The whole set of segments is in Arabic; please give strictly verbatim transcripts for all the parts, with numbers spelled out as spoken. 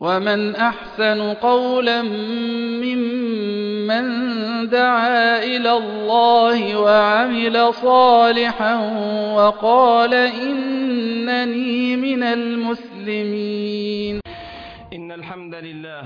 ومن أحسن قولا ممن دعا إلى الله وعمل صالحا وقال إنني من المسلمين. إن الحمد لله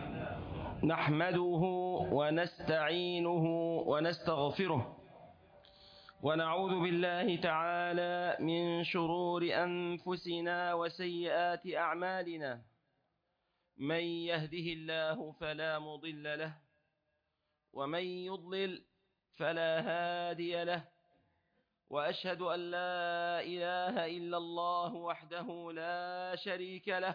نحمده ونستعينه ونستغفره ونعوذ بالله تعالى من شرور أنفسنا وسيئات أعمالنا. من يهده الله فلا مضل له ومن يضلل فلا هادي له، وأشهد أن لا إله إلا الله وحده لا شريك له،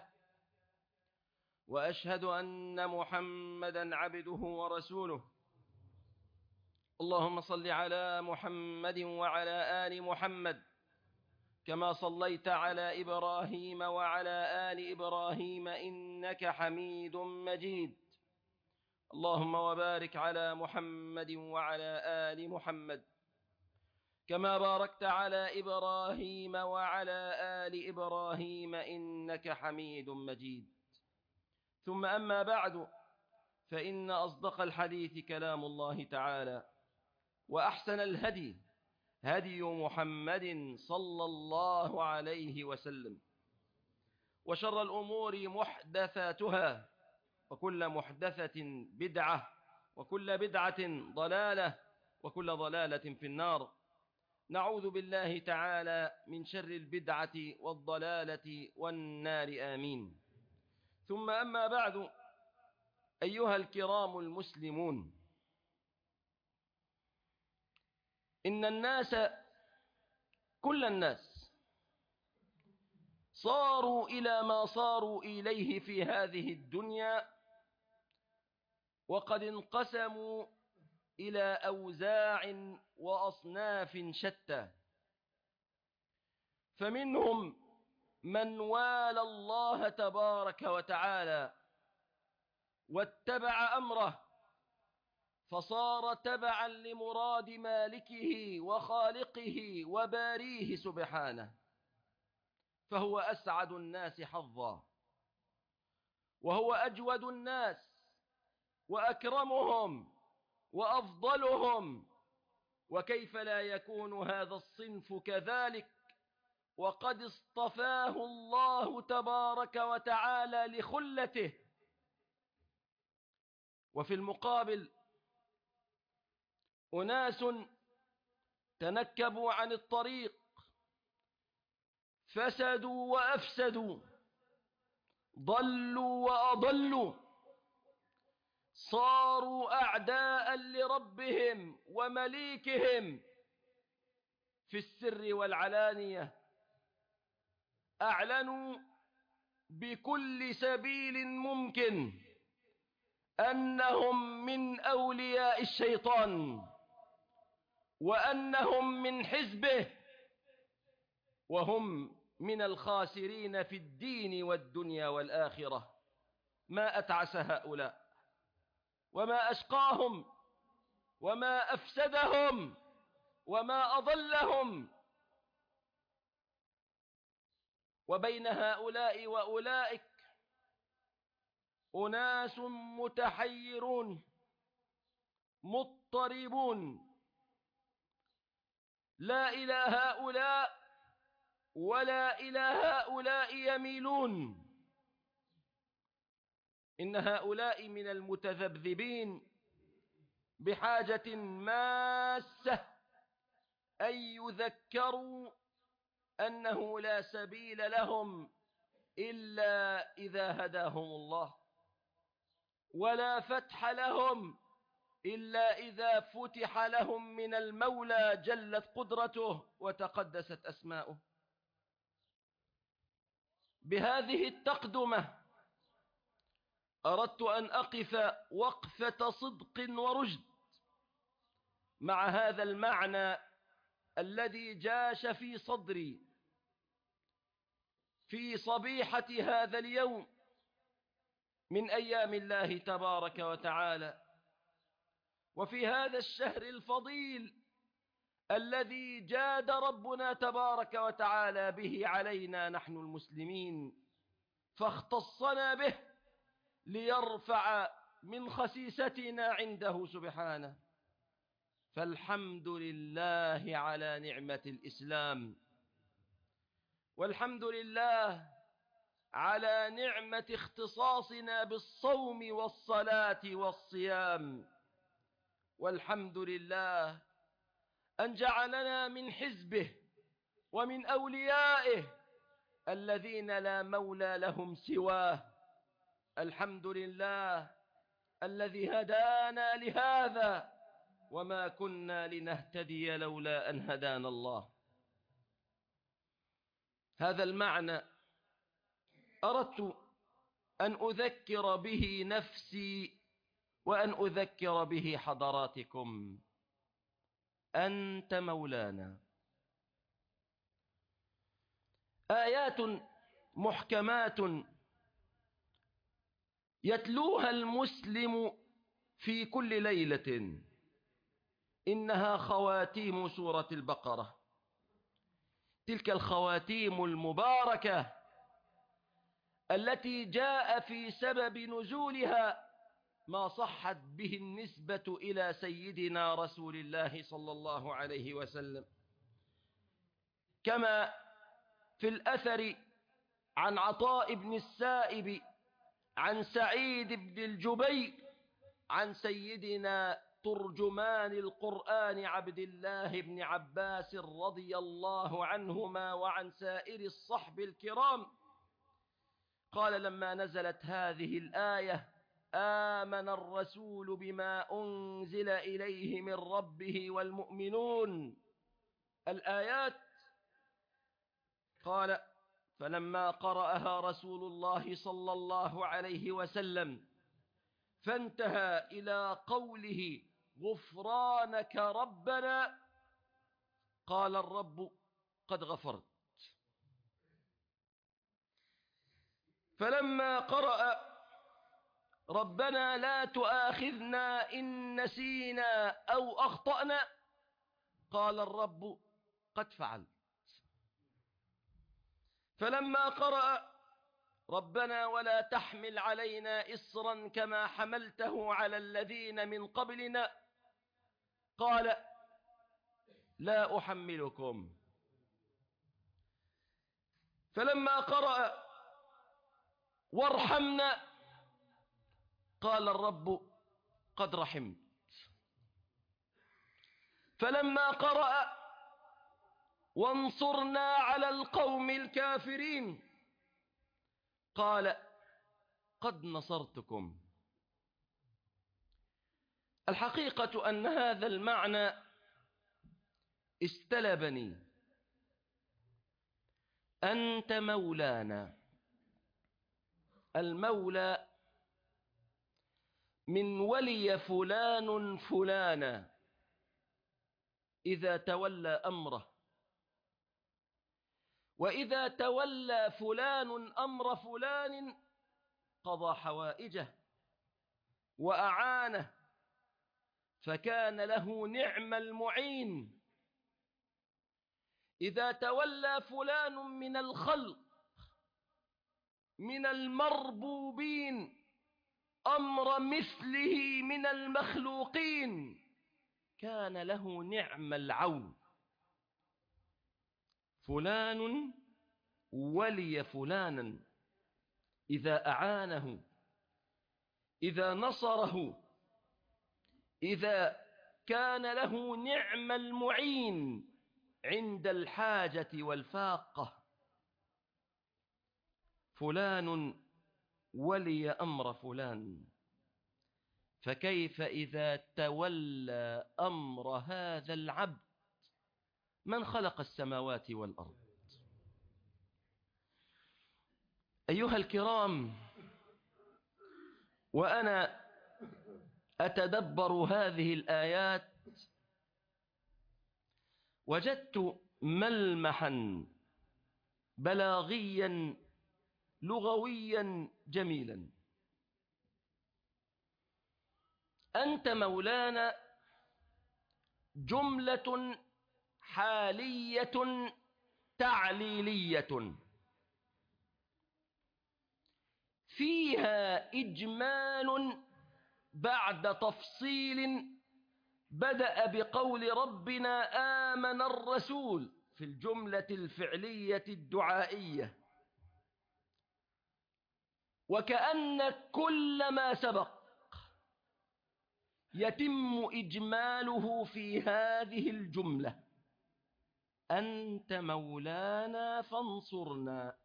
وأشهد أن محمدا عبده ورسوله. اللهم صل على محمد وعلى آل محمد كما صليت على إبراهيم وعلى آل إبراهيم إنك حميد مجيد. اللهم وبارك على محمد وعلى آل محمد كما باركت على إبراهيم وعلى آل إبراهيم إنك حميد مجيد. ثم أما بعد، فإن أصدق الحديث كلام الله تعالى، وأحسن الهدي هدي محمد صلى الله عليه وسلم، وشر الأمور محدثاتها، وكل محدثة بدعة، وكل بدعة ضلالة، وكل ضلالة في النار. نعوذ بالله تعالى من شر البدعة والضلالة والنار، آمين. ثم أما بعد، أيها الكرام المسلمون، إن الناس كل الناس صاروا إلى ما صاروا إليه في هذه الدنيا، وقد انقسموا إلى أوزاع وأصناف شتى. فمنهم من والى الله تبارك وتعالى واتبع أمره، فصار تبعا لمراد مالكه وخالقه وباريه سبحانه، فهو أسعد الناس حظا، وهو أجود الناس وأكرمهم وأفضلهم. وكيف لا يكون هذا الصنف كذلك وقد اصطفاه الله تبارك وتعالى لخلته؟ وفي المقابل أناس تنكبوا عن الطريق، فسدوا وأفسدوا، ضلوا وأضلوا، صاروا أعداء لربهم ومليكهم في السر والعلانية. أعلنوا بكل سبيل ممكن أنهم من أولياء الشيطان، وأنهم من حزبه، وهم من الخاسرين في الدين والدنيا والآخرة. ما أتعس هؤلاء، وما أشقاهم، وما أفسدهم، وما أضلهم. وبين هؤلاء وأولئك أناس متحيرون مضطربون، لا إلى هؤلاء ولا إلى هؤلاء يميلون. إن هؤلاء من المتذبذبين بحاجة ماسة أن يذكروا أنه لا سبيل لهم إلا إذا هداهم الله، ولا فتح لهم إلا إذا فتح لهم من المولى جلت قدرته وتقدست أسماؤه. بهذه التقدمة أردت أن أقف وقفة صدق ورشد مع هذا المعنى الذي جاش في صدري في صبيحة هذا اليوم من أيام الله تبارك وتعالى، وفي هذا الشهر الفضيل الذي جاد ربنا تبارك وتعالى به علينا نحن المسلمين، فاختصنا به ليرفع من خسيستنا عنده سبحانه. فالحمد لله على نعمة الإسلام، والحمد لله على نعمة اختصاصنا بالصوم والصلاة والصيام، والحمد لله أن جعلنا من حزبه ومن أوليائه الذين لا مولى لهم سواه. الحمد لله الذي هدانا لهذا، وما كنا لنهتدي لولا أن هدانا الله. هذا المعنى أردت أن أذكر به نفسي وأن أذكر به حضراتكم. أنت مولانا. آيات محكمات يتلوها المسلم في كل ليلة، إنها خواتيم سورة البقرة. تلك الخواتيم المباركة التي جاء في سبب نزولها ما صحت به النسبة إلى سيدنا رسول الله صلى الله عليه وسلم، كما في الأثر عن عطاء بن السائب عن سعيد بن الجبير عن سيدنا ترجمان القرآن عبد الله بن عباس رضي الله عنهما وعن سائر الصحب الكرام قال: لما نزلت هذه الآية: آمن الرسول بما أنزل إليه من ربه والمؤمنون، الآيات، قال: فلما قرأها رسول الله صلى الله عليه وسلم فانتهى إلى قوله: غفرانك ربنا، قال الرب: قد غفرت. فلما قرأ: ربنا لا تؤاخذنا إن نسينا أو أخطأنا، قال الرب: قد فعلت. فلما قرأ: ربنا ولا تحمل علينا إصرا كما حملته على الذين من قبلنا، قال: لا أحملكم. فلما قرأ: وارحمنا، قال الرب: قد رحمت. فلما قرأ: وانصرنا على القوم الكافرين، قال: قد نصرتكم. الحقيقة أن هذا المعنى استلبني. أنت مولانا. المولى من ولي فلان فلانا إذا تولى أمره، وإذا تولى فلان أمر فلان قضى حوائجه وأعانه، فكان له نعم المعين. إذا تولى فلان من الخلق من المربوبين أمر مثله من المخلوقين كان له نعم العون. فلان ولي فلانا إذا أعانه، إذا نصره، إذا كان له نعم المعين عند الحاجة والفاقة. فلان ولي أمر فلان، فكيف إذا تولى أمر هذا العبد من خلق السماوات والأرض؟ أيها الكرام، وأنا أتدبر هذه الآيات وجدت ملمحا بلاغيا لغويا جميلا. أنت مولانا جملة حالية تعليلية فيها إجمال بعد تفصيل بدأ بقول ربنا آمن الرسول في الجملة الفعلية الدعائية، وكأن كل ما سبق يتم إجماله في هذه الجملة: أنت مولانا فانصرنا.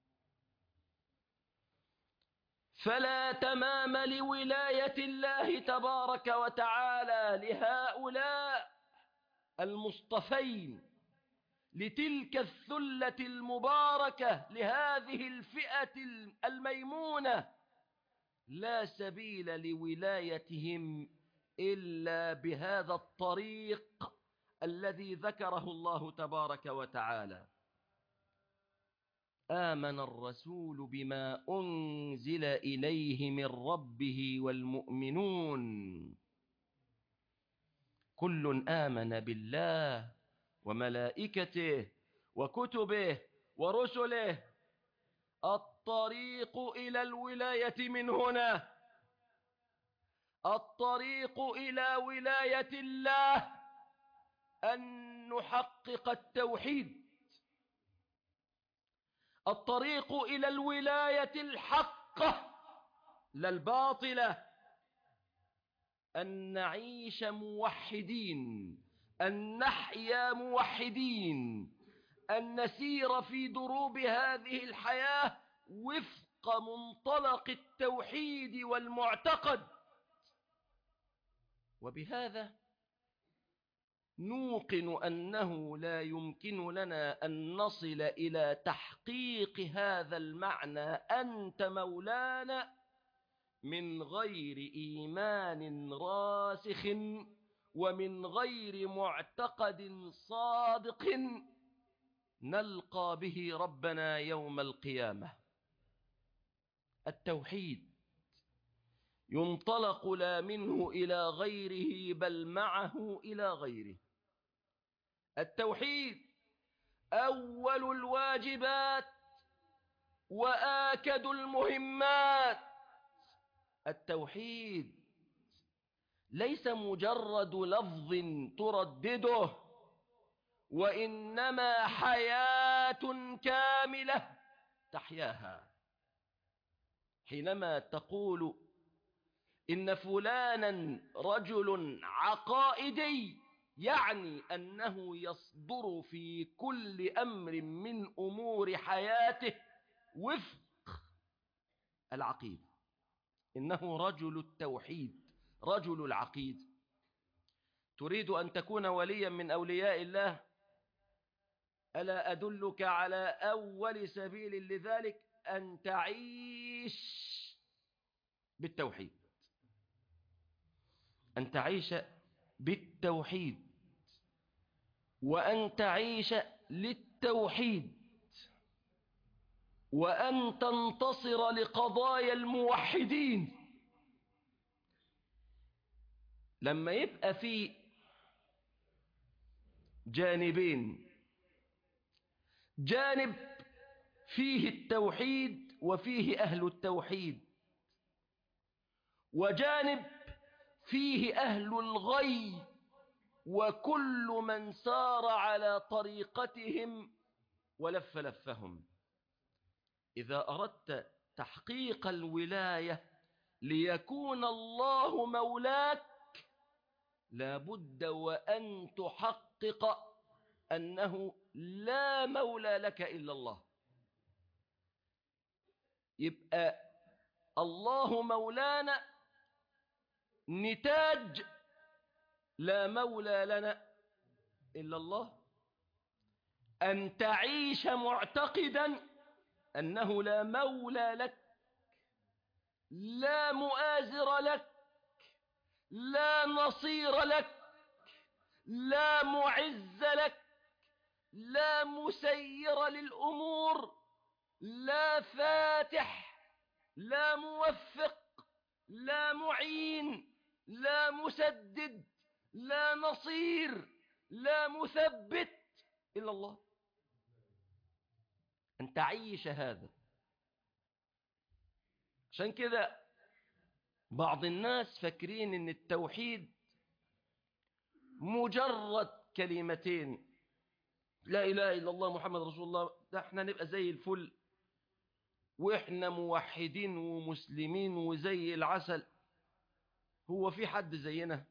فلا تمام لولاية الله تبارك وتعالى لهؤلاء المصطفين، لتلك الثلة المباركة، لهذه الفئة الميمونة، لا سبيل لولايتهم إلا بهذا الطريق الذي ذكره الله تبارك وتعالى: آمن الرسول بما أنزل إليه من ربه والمؤمنون كل آمن بالله وملائكته وكتبه ورسله. الطريق إلى الولاية من هنا، الطريق إلى ولاية الله أن نحقق التوحيد، الطريق إلى الولاية الحقة لا الباطلة، أن نعيش موحدين، أن نحيا موحدين، أن نسير في دروب هذه الحياة وفق منطلق التوحيد والمعتقد. وبهذا نوقن أنه لا يمكن لنا أن نصل إلى تحقيق هذا المعنى أنت مولانا من غير إيمان راسخ ومن غير معتقد صادق نلقى به ربنا يوم القيامة. التوحيد ينطلق لا منه إلى غيره بل معه إلى غيره. التوحيد أول الواجبات وآكد المهمات. التوحيد ليس مجرد لفظ تردده، وإنما حياة كاملة تحياها. حينما تقول إن فلانا رجل عقائدي، يعني أنه يصدر في كل أمر من أمور حياته وفق العقيدة. إنه رجل التوحيد، رجل العقيدة. تريد أن تكون وليا من أولياء الله؟ ألا أدلك على أول سبيل لذلك؟ أن تعيش بالتوحيد، أن تعيش بالتوحيد، وأن تعيش للتوحيد، وأن تنتصر لقضايا الموحدين. لما يبقى في جانبين، جانب فيه التوحيد وفيه أهل التوحيد، وجانب فيه أهل الغي وكل من سار على طريقتهم ولف لفهم. إذا أردت تحقيق الولاية ليكون الله مولاك، لابد وأن تحقق أنه لا مولى لك إلا الله. يبقى الله مولانا نتاج لا مولى لنا إلا الله. أن تعيش معتقدا أنه لا مولى لك، لا مؤازر لك، لا نصير لك، لا معز لك، لا مسير للأمور، لا فاتح، لا موفق، لا معين، لا مسدد، لا نصير، لا مثبت إلا الله. أن تعيش هذا. عشان كده بعض الناس فاكرين ان التوحيد مجرد كلمتين، لا إله إلا الله محمد رسول الله، ده احنا نبقى زي الفل واحنا موحدين ومسلمين وزي العسل. هو في حد زينا؟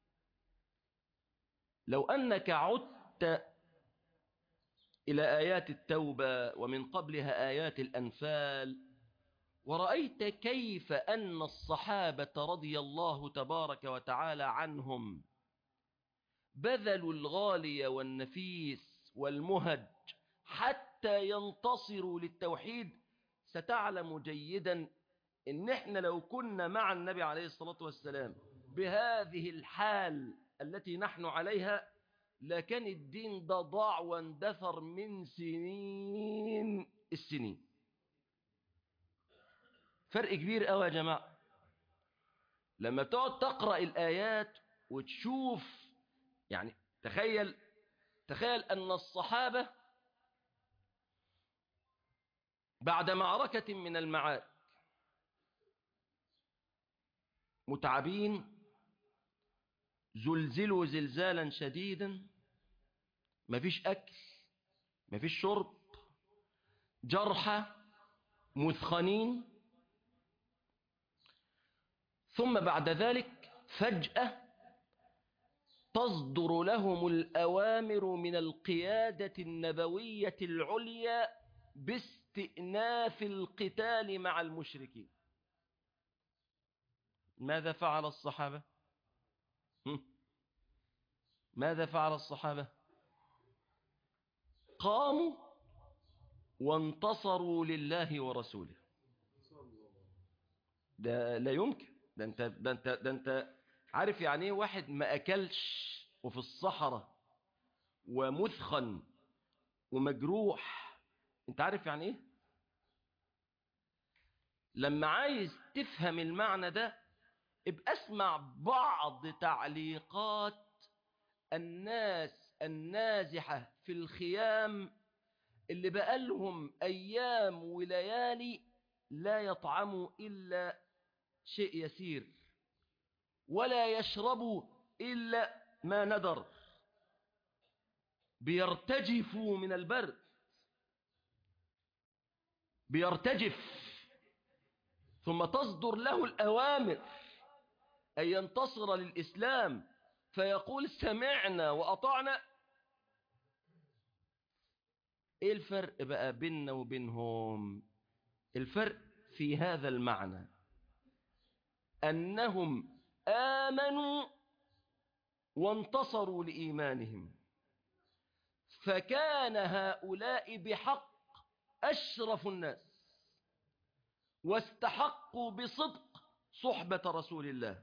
لو أنك عدت إلى آيات التوبة ومن قبلها آيات الأنفال ورأيت كيف أن الصحابة رضي الله تبارك وتعالى عنهم بذلوا الغالي والنفيس والمهج حتى ينتصروا للتوحيد، ستعلم جيدا إن احنا لو كنا مع النبي عليه الصلاة والسلام بهذه الحال التي نحن عليها لكان الدين ده ضاع واندثر من سنين السنين. فرق كبير قوي يا جماعة لما تقعد تقرأ الآيات وتشوف. يعني تخيل تخيل أن الصحابة بعد معركة من المعارك متعبين، زلزلوا زلزالا شديدا، مفيش أكل مفيش شرب، جرحى مثخنين، ثم بعد ذلك فجأة تصدر لهم الأوامر من القيادة النبوية العليا باستئناف القتال مع المشركين. ماذا فعل الصحابة؟ ماذا فعل الصحابة؟ قاموا وانتصروا لله ورسوله. ده لا يمكن. ده انت ده انت ده انت عارف يعني ايه واحد ما اكلش وفي الصحراء ومثخن ومجروح؟ انت عارف يعني ايه؟ لما عايز تفهم المعنى ده ابقى اسمع بعض تعليقات الناس النازحة في الخيام اللي بقالهم أيام وليالي لا يطعموا إلا شيء يسير ولا يشربوا إلا ما ندر، بيرتجفوا من البرد، بيرتجف، ثم تصدر له الأوامر أن ينتصر للإسلام فيقول سمعنا وأطعنا. إيه الفرق بقى بيننا وبينهم؟ الفرق في هذا المعنى أنهم آمنوا وانتصروا لإيمانهم، فكان هؤلاء بحق أشرف الناس واستحقوا بصدق صحبة رسول الله،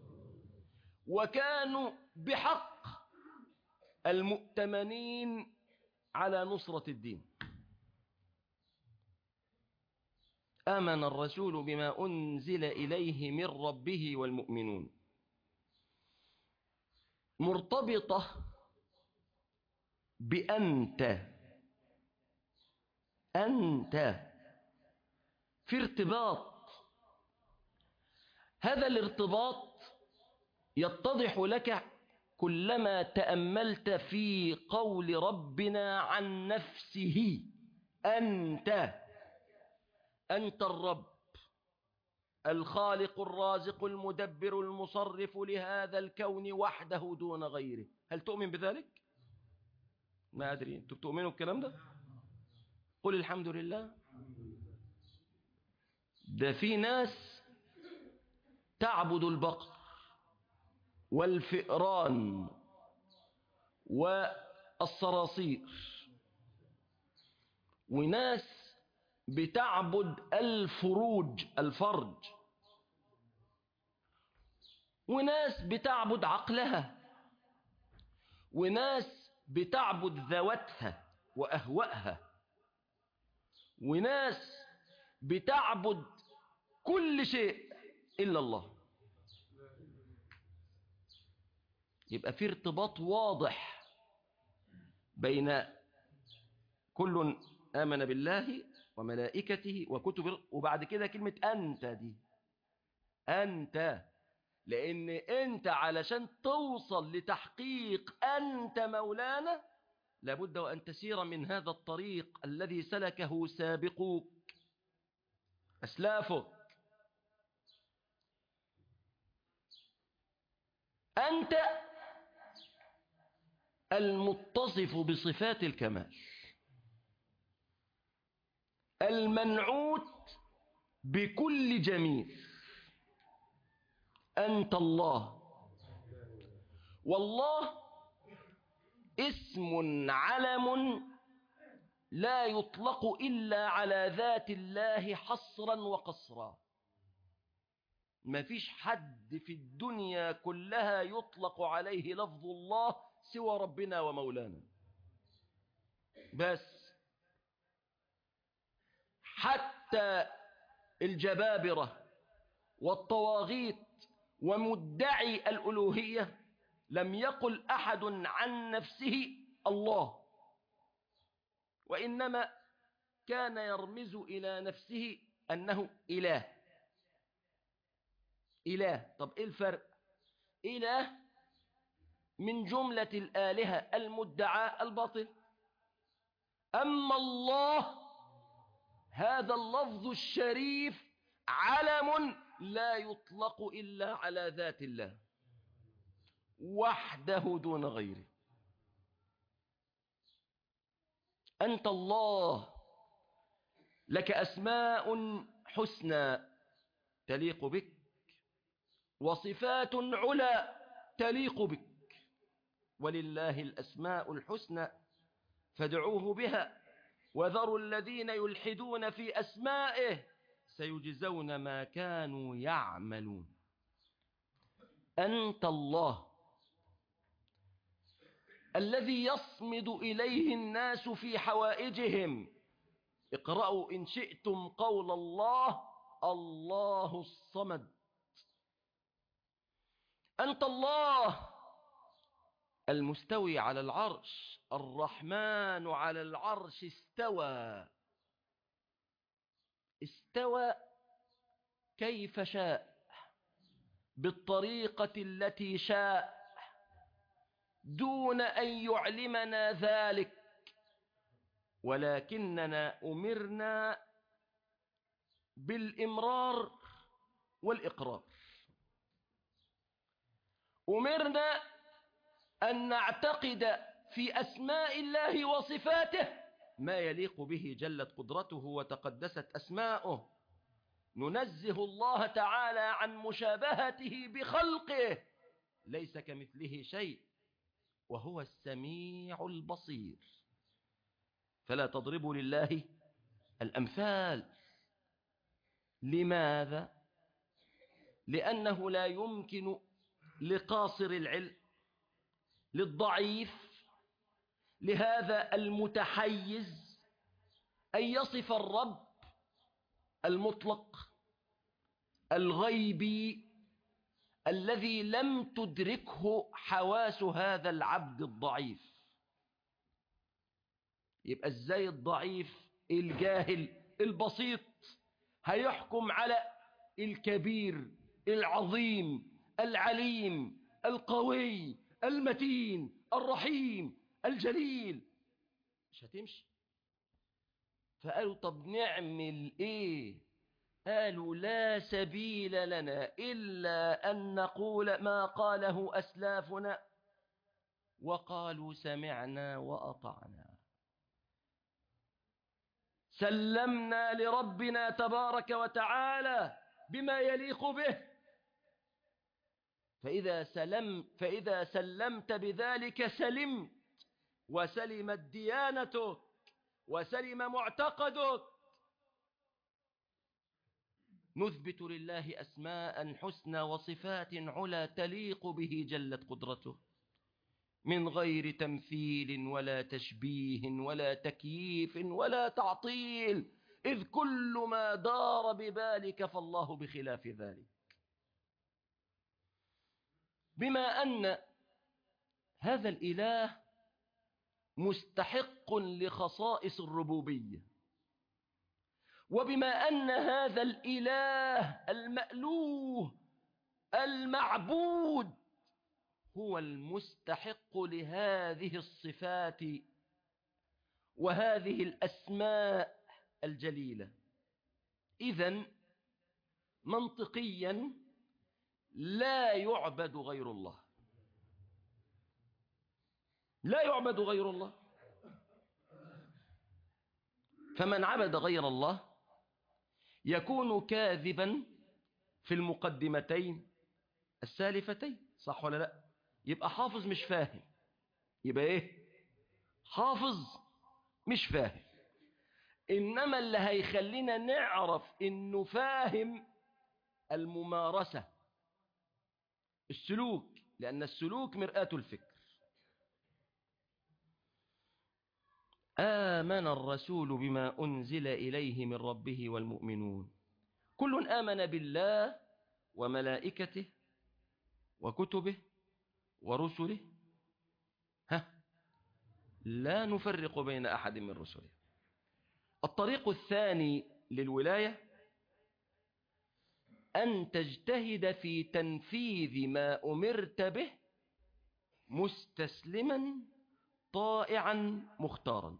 وكانوا بحق المؤتمنين على نصرة الدين. آمن الرسول بما أنزل إليه من ربه والمؤمنون، مرتبطة بأنت. أنت في ارتباط، هذا الارتباط يتضح لك كلما تأملت في قول ربنا عن نفسه. أنت أنت الرب الخالق الرازق المدبر المصرف لهذا الكون وحده دون غيره. هل تؤمن بذلك؟ ما أدري أنتم بتؤمنوا بالكلام ده؟ قل الحمد لله. ده في ناس تعبد البقر والفئران والصراصير، وناس بتعبد الفروج الفرج، وناس بتعبد عقلها، وناس بتعبد ذواتها وأهوائها، وناس بتعبد كل شيء إلا الله. يبقى في ارتباط واضح بين كل آمن بالله وملائكته وكتبه، وبعد كده كلمة أنت دي، أنت، لأن أنت علشان توصل لتحقيق أنت مولانا لابد وأن تسير من هذا الطريق الذي سلكه سابقوك أسلافك. أنت المتصف بصفات الكمال، المنعوت بكل جميل، أنت الله. والله اسم علم لا يطلق إلا على ذات الله حصرا وقصرا. ما فيش حد في الدنيا كلها يطلق عليه لفظ الله سوى ربنا ومولانا بس. حتى الجبابرة والطواغيت ومدعي الألوهية لم يقل أحد عن نفسه الله، وإنما كان يرمز إلى نفسه أنه إله. إله، طب إيه الفرق؟ إله من جملة الآلهة المدعاة الباطل، أما الله هذا اللفظ الشريف علم لا يطلق إلا على ذات الله وحده دون غيره. أنت الله، لك أسماء حسنى تليق بك، وصفات علا تليق بك، ولله الأسماء الحسنى فادعوه بها وذروا الذين يلحدون في أسمائه سيجزون ما كانوا يعملون. أنت الله الذي يصمد إليه الناس في حوائجهم. اقرأوا إن شئتم قول الله الله الصمد. أنت الله المستوي على العرش، الرحمن على العرش استوى. استوى كيف شاء بالطريقة التي شاء دون أن يعلمنا ذلك، ولكننا أمرنا بالإمرار والإقرار. أمرنا أن نعتقد في أسماء الله وصفاته ما يليق به جلت قدرته وتقدست أسماؤه. ننزه الله تعالى عن مشابهته بخلقه، ليس كمثله شيء وهو السميع البصير. فلا تضربوا لله الأمثال. لماذا؟ لأنه لا يمكن لقاصر العلم، للضعيف، لهذا المتحيز أن يصف الرب المطلق الغيبي الذي لم تدركه حواس هذا العبد الضعيف. يبقى ازاي الضعيف الجاهل البسيط هيحكم على الكبير العظيم العليم القوي المتين الرحيم الجليل؟ مش هتمشي. فقالوا طب نعمل ايه؟ قالوا لا سبيل لنا إلا أن نقول ما قاله أسلافنا وقالوا سمعنا وأطعنا، سلمنا لربنا تبارك وتعالى بما يليق به. فإذا سلم فإذا سلمت بذلك سلمت، وسلمت ديانتك وسلم معتقدك. نثبت لله أسماء حسنى وصفات علا تليق به جلت قدرته من غير تمثيل ولا تشبيه ولا تكييف ولا تعطيل، إذ كل ما دار ببالك فالله بخلاف ذلك. بما أن هذا الإله مستحق لخصائص الربوبية، وبما أن هذا الإله المألوه المعبود هو المستحق لهذه الصفات وهذه الأسماء الجليلة، إذن منطقيا لا يعبد غير الله، لا يعبد غير الله. فمن عبد غير الله يكون كاذبا في المقدمتين السالفتين، صح ولا لا؟ يبقى حافظ مش فاهم، يبقى ايه؟ حافظ مش فاهم. إنما اللي هيخلينا نعرف إنه فاهم الممارسة، السلوك، لأن السلوك مرآة الفكر. آمن الرسول بما أنزل إليه من ربه والمؤمنون كل آمن بالله وملائكته وكتبه ورسله ها لا نفرق بين أحد من رسله. الطريق الثاني للولاية أن تجتهد في تنفيذ ما أمرت به مستسلما طائعا مختارا،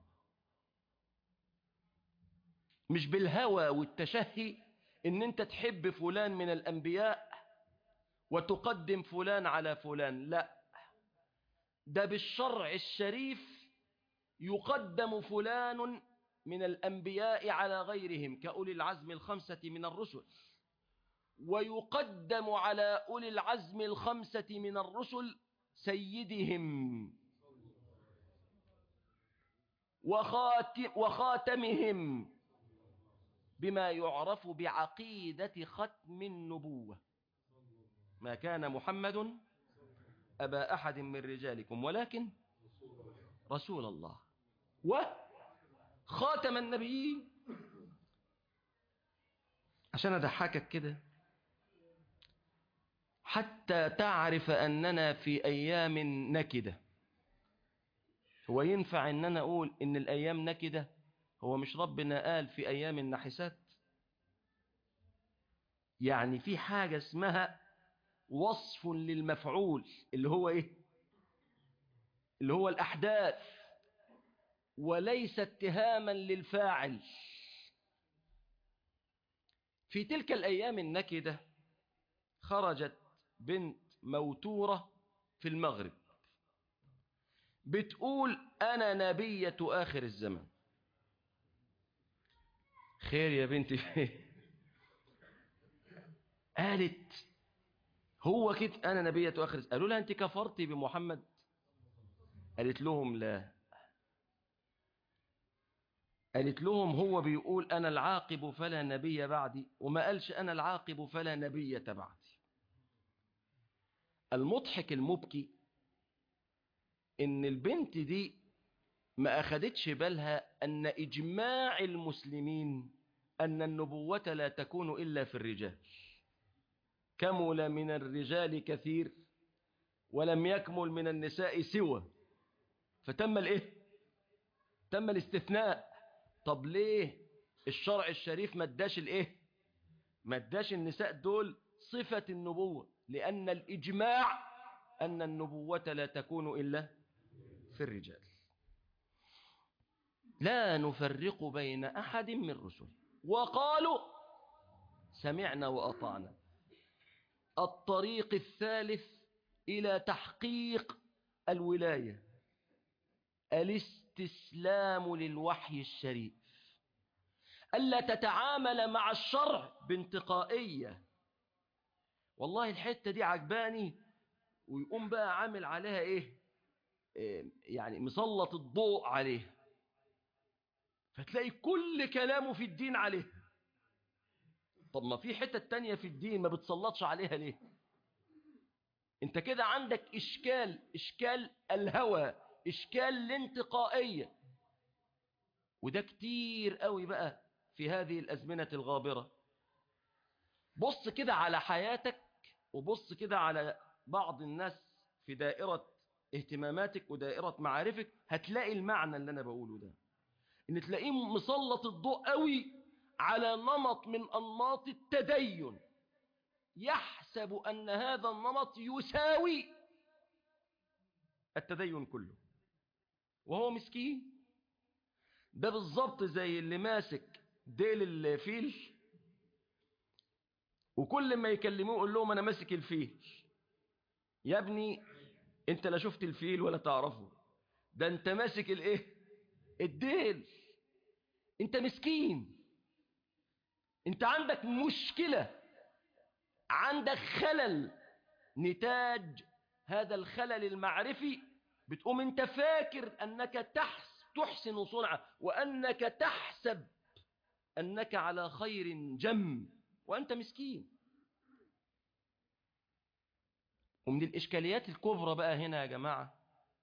مش بالهوى والتشهي إن أنت تحب فلان من الأنبياء وتقدم فلان على فلان، لا، ده بالشرع الشريف يقدم فلان من الأنبياء على غيرهم كأولي العزم الخمسة من الرسل، ويقدم على أولي العزم الخمسة من الرسل سيدهم وخاتمهم بما يعرف بعقيدة ختم النبوة: ما كان محمد أبا أحد من رجالكم ولكن رسول الله وخاتم النبيين. عشان أضحكك كده حتى تعرف أننا في أيام نكدة. هو ينفع أن أنا أقول إن الأيام نكدة؟ هو مش ربنا قال في أيام النحسات؟ يعني في حاجة اسمها وصف للمفعول اللي هو إيه؟ اللي هو الأحداث، وليس اتهاما للفاعل. في تلك الأيام النكدة خرجت بنت موتورة في المغرب بتقول أنا نبية آخر الزمن. خير يا بنتي فيه؟ قالت هو كده أنا نبية آخر الزمن. قالوا لها أنت كفرتي بمحمد؟ قالت لهم لا. قالت لهم هو بيقول أنا العاقب فلا نبي بعدي، وما قالش أنا العاقب فلا نبية بعدي. المضحك المبكي إن البنت دي ما أخدتش بالها أن إجماع المسلمين أن النبوة لا تكون إلا في الرجال. كمل من الرجال كثير ولم يكمل من النساء سوى، فتم الإيه؟ تم الاستثناء. طب ليه الشرع الشريف ما اداش الإيه؟ ما اداش النساء دول صفة النبوة؟ لأن الإجماع أن النبوة لا تكون إلا في الرجال. لا نفرق بين أحد من رسله وقالوا سمعنا وأطعنا. الطريق الثالث إلى تحقيق الولاية الاستسلام للوحي الشريف، ألا تتعامل مع الشرع بانتقائية. والله الحتة دي عجباني، ويقوم بقى عامل عليها إيه؟ إيه يعني مسلط الضوء عليها، فتلاقي كل كلامه في الدين عليه. طب ما في حتة تانية في الدين ما بتسلطش عليها ليه؟ انت كده عندك إشكال، إشكال الهوى، إشكال الانتقائية. وده كتير قوي بقى في هذه الأزمنة الغابرة. بص كده على حياتك، وبص كده على بعض الناس في دائرة اهتماماتك ودائرة معارفك، هتلاقي المعنى اللي أنا بقوله ده، إن تلاقيه مسلط الضوء قوي على نمط من أنماط التدين يحسب أن هذا النمط يساوي التدين كله وهو مسكين. ده بالظبط زي اللي ماسك ديل الفيل وكل ما يكلموه يقول لهم أنا ماسك الفيل. يا ابني انت لا شفت الفيل ولا تعرفه، ده انت ماسك الايه؟ الديل. انت مسكين، انت عندك مشكلة، عندك خلل، نتاج هذا الخلل المعرفي بتقوم انت فاكر انك تحس تحسن صنعه وانك تحسب انك على خير جم وانت مسكين. ومن الاشكاليات الكبرى بقى هنا يا جماعة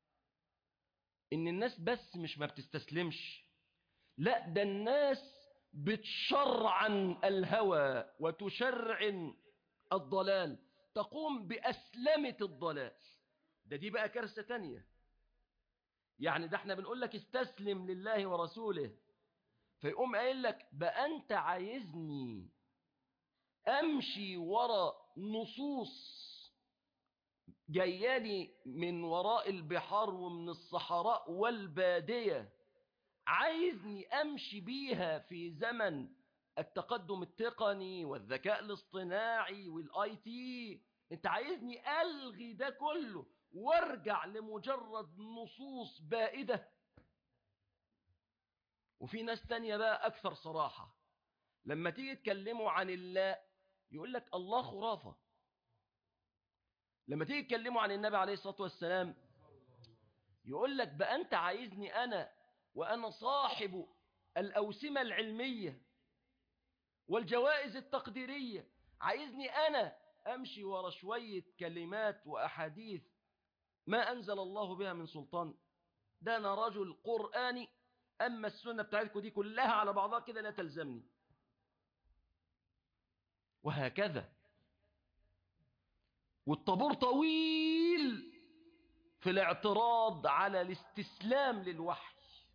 ان الناس بس مش ما بتستسلمش، لا ده الناس بتشرعن الهوى وتشرعن الضلال، تقوم بأسلمة الضلال. ده دي بقى كارثة تانية. يعني ده احنا بنقول لك استسلم لله ورسوله، فيقوم قايل لك بقى انت عايزني امشي ورا نصوص جاياني من وراء البحار ومن الصحراء والبادية، عايزني امشي بيها في زمن التقدم التقني والذكاء الاصطناعي والاي تي، انت عايزني الغي ده كله وارجع لمجرد نصوص بائدة؟ وفي ناس تانية بقى اكثر صراحة، لما تيجي تكلموا عن الله يقول لك الله خرافة، لما تيجي تكلموا عن النبي عليه الصلاة والسلام يقول لك بقى أنت عايزني أنا وأنا صاحب الأوسمة العلمية والجوائز التقديرية، عايزني أنا أمشي ورا شوية كلمات وأحاديث ما أنزل الله بها من سلطان؟ ده أنا رجل قرآني، أما السنة بتاعتكم دي كلها على بعضها كده لا تلزمني. وهكذا، والطابور طويل في الاعتراض على الاستسلام للوحي.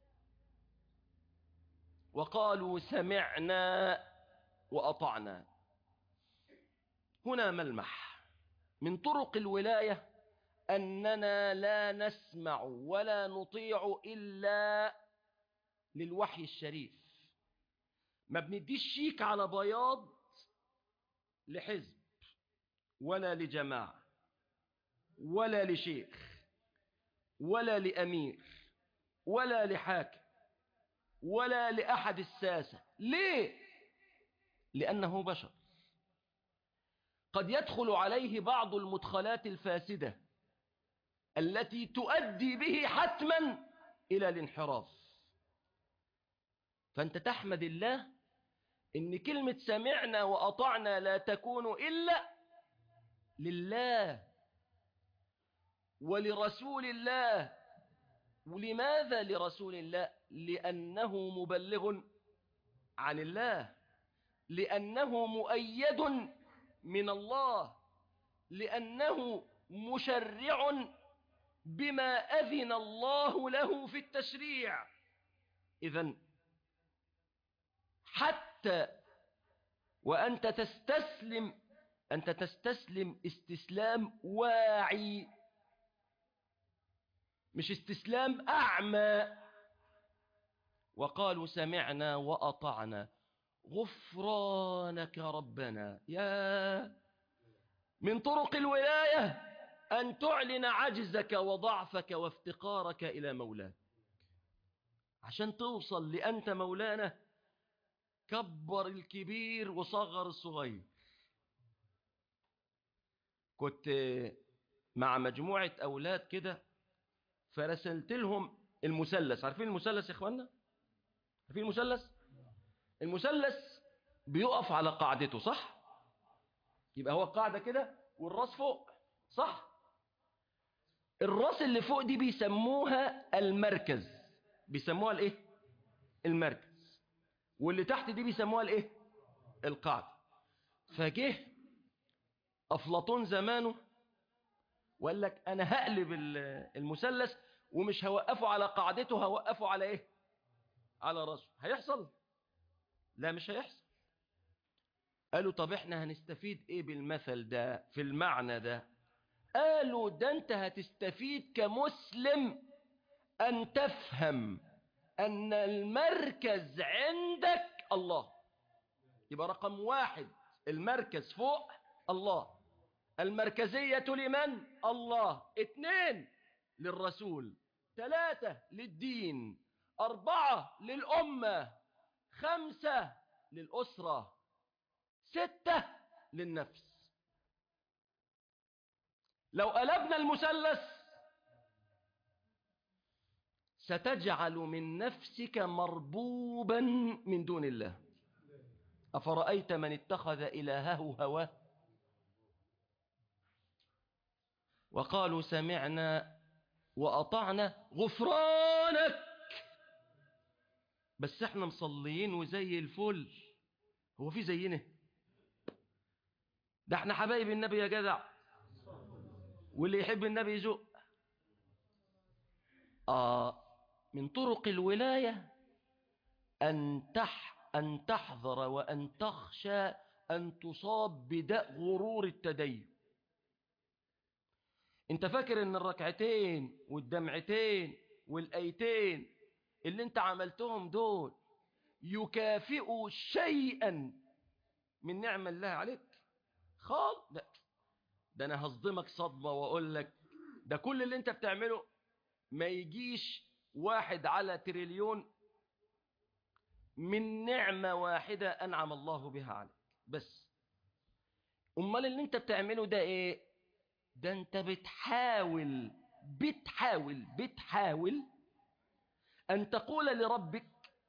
وقالوا سمعنا وأطعنا. هنا ملمح من طرق الولاية أننا لا نسمع ولا نطيع إلا للوحي الشريف. ما بنديش شيك على بياض لحزب ولا لجماعة ولا لشيخ ولا لأمير ولا لحاكم ولا لأحد الساسة. ليه؟ لأنه بشر، قد يدخل عليه بعض المدخلات الفاسدة التي تؤدي به حتما إلى الانحراف. فأنت تحمد الله إن كلمة سمعنا وأطعنا لا تكون إلا لله ولرسول الله. ولماذا لرسول الله؟ لأنه مبلغ عن الله، لأنه مؤيد من الله، لأنه مشرع بما أذن الله له في التشريع. إذن حتى وأنت تستسلم، أنت تستسلم استسلام واعي، مش استسلام أعمى. وقالوا سمعنا وأطعنا غفرانك ربنا. يا من طرق الولاية أن تعلن عجزك وضعفك وافتقارك إلى مولاك. عشان توصل لأنت مولانا كبر الكبير وصغر الصغير. كنت مع مجموعة أولاد كده فرسلت لهم المثلث. عارفين المثلث يا إخوانا؟ عارفين المثلث؟ المثلث بيقف على قاعدته، صح؟ يبقى هو القاعدة كده والراس فوق، صح؟ الراس اللي فوق دي بيسموها المركز، بيسموها الايه؟ المركز. واللي تحت دي بيسموها الايه؟ القاعدة. فجه أفلاطون زمانه وقال لك أنا هقلب المثلث ومش هوقفه على قاعدته، هوقفه على ايه؟ على راسه. هيحصل؟ لا مش هيحصل. قالوا طب احنا هنستفيد ايه بالمثل ده في المعنى ده؟ قالوا ده انت هتستفيد كمسلم ان تفهم ان المركز عندك الله. يبقى رقم واحد المركز فوق الله، المركزية لمن؟ الله. اثنين للرسول، ثلاثة للدين، أربعة للأمة، خمسة للأسرة، ستة للنفس. لو قلبنا المثلث ستجعل من نفسك مربوبا من دون الله. أفرأيت من اتخذ إلهه هواه وقالوا سمعنا وأطعنا غفرانك، بس احنا مصليين وزي الفل، هو في زينا؟ ده احنا حبايب النبي يا جدع، واللي يحب النبي يزق. آه من طرق الولاية أن تح أن تحذر وأن تخشى أن تصاب بداء غرور التدين. انت فاكر ان الركعتين والدمعتين والأيتين اللي انت عملتهم دول يكافئوا شيئا من نعم الله عليك؟ خال ده, ده انا هصدمك صدمة واقول لك ده كل اللي انت بتعمله ما يجيش واحد على تريليون من نعمة واحدة أنعم الله بها عليك بس. أمال اللي انت بتعمله ده ايه؟ ده انت بتحاول بتحاول بتحاول أن تقول لربك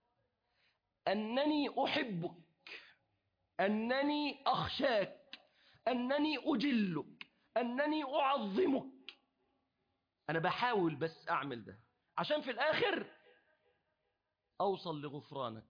أنني أحبك، أنني أخشاك، أنني أجلك، أنني أعظمك. أنا بحاول بس أعمل ده عشان في الآخر أوصل لغفرانك.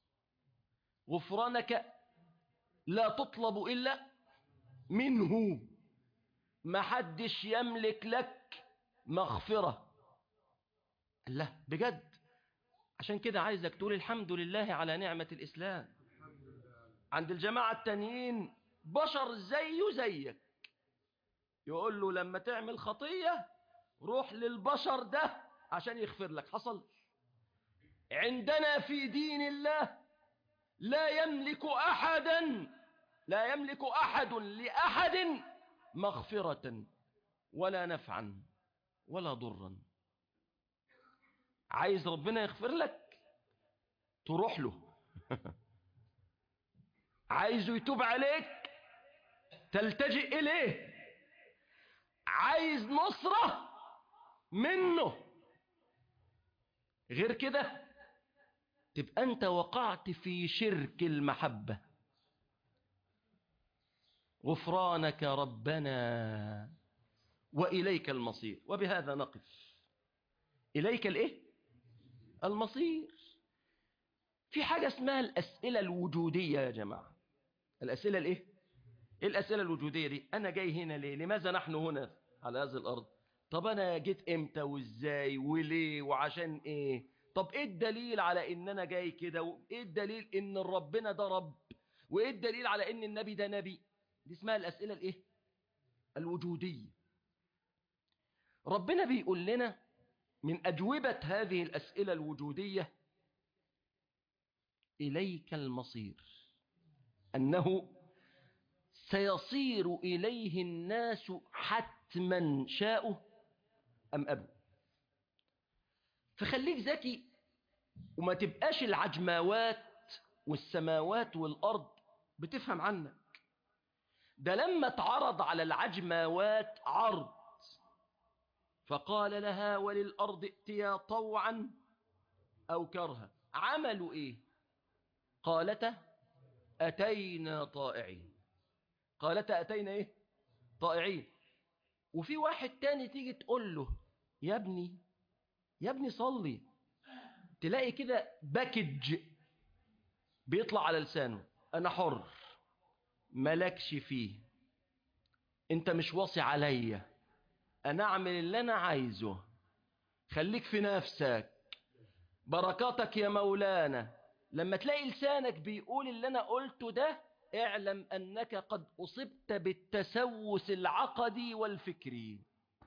غفرانك لا تطلب إلا منه، ما حدش يملك لك مغفرة. لا بجد، عشان كده عايزك تقول الحمد لله على نعمة الإسلام. عند الجماعة التانيين بشر زيه زيك، يقول له لما تعمل خطية روح للبشر ده عشان يغفر لك. حصل عندنا في دين الله لا يملك أحدا لا يملك أحد لأحد مغفرة ولا نفعا ولا ضرا. عايز ربنا يغفر لك تروح له عايزه يتوب عليك تلتجئ إليه، عايز نصرة منه. غير كده تبقى أنت وقعت في شرك المحبة. غفرانك ربنا وإليك المصير. وبهذا نقف. إليك الإيه؟ المصير. في حاجة اسمها الأسئلة الوجودية يا جماعة. الأسئلة الإيه؟ إيه الأسئلة الوجودية دي؟ أنا جاي هنا ليه؟ لماذا نحن هنا على هذه الأرض؟ طب أنا جيت إمتى وإزاي وليه وعشان إيه؟ طب إيه الدليل على إن أنا جاي كده؟ وإيه الدليل إن ربنا ده رب؟ وإيه الدليل على إن النبي ده نبي؟ دي اسمها الأسئلة الإيه؟ الوجودية. ربنا بيقول لنا من أجوبة هذه الأسئلة الوجودية إليك المصير، أنه سيصير إليه الناس حتما شاءوا أم أبوا. فخليك ذكي وما تبقاش العجماوات والسماوات والأرض بتفهم عنك. ده لما اتعرض على العجماوات عرض فقال لها وللأرض ائتيا طوعا أو كرها، عملوا إيه؟ قالتا أتينا طائعين. قالتا أتينا إيه؟ طائعين. وفي واحد تاني تيجي تقول له يا ابني يا ابني صلي، تلاقي كده باكج بيطلع على لسانه، أنا حر ملكش فيه، أنت مش واصي عليا، أنا أعمل اللي أنا عايزه، خليك في نفسك، بركاتك يا مولانا. لما تلاقي لسانك بيقول اللي أنا قلته ده اعلم أنك قد أصبت بالتسوس العقدي والفكري،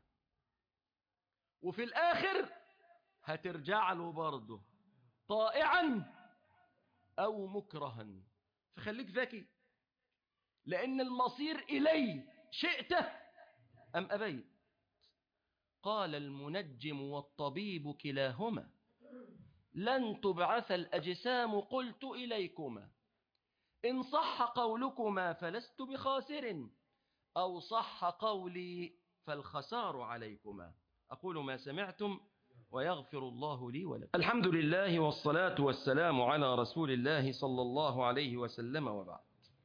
وفي الآخر هترجع له برضه طائعا أو مكرها. فخليك ذكي، لأن المصير إليه شئت أم أبيت. قال المنجم والطبيب كلاهما لن تبعث الأجسام قلت إليكما، إن صح قولكما فلست بخاسر، أو صح قولي فالخسار عليكما. أقول ما سمعتم ويغفر الله لي ولكم. الحمد لله والصلاة والسلام على رسول الله صلى الله عليه وسلم، وبعد.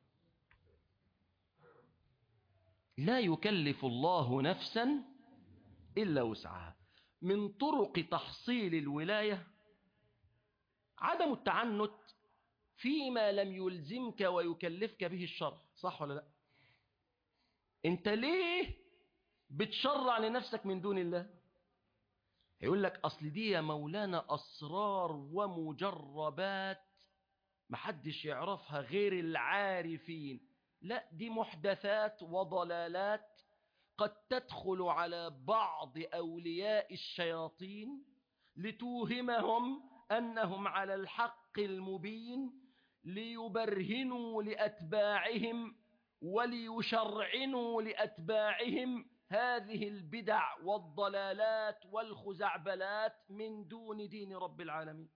لا يكلف الله نفسا إلا وسعها. من طرق تحصيل الولاية عدم التعنت فيما لم يلزمك ويكلفك به الشرع، صح ولا لا؟ انت ليه بتشرع لنفسك من دون الله؟ يقول لك أصل دي يا مولانا أسرار ومجربات محدش يعرفها غير العارفين. لا، دي محدثات وضلالات قد تدخل على بعض أولياء الشياطين لتوهمهم أنهم على الحق المبين، ليبرهنوا لأتباعهم وليشرعنوا لأتباعهم هذه البدع والضلالات والخزعبلات من دون دين رب العالمين.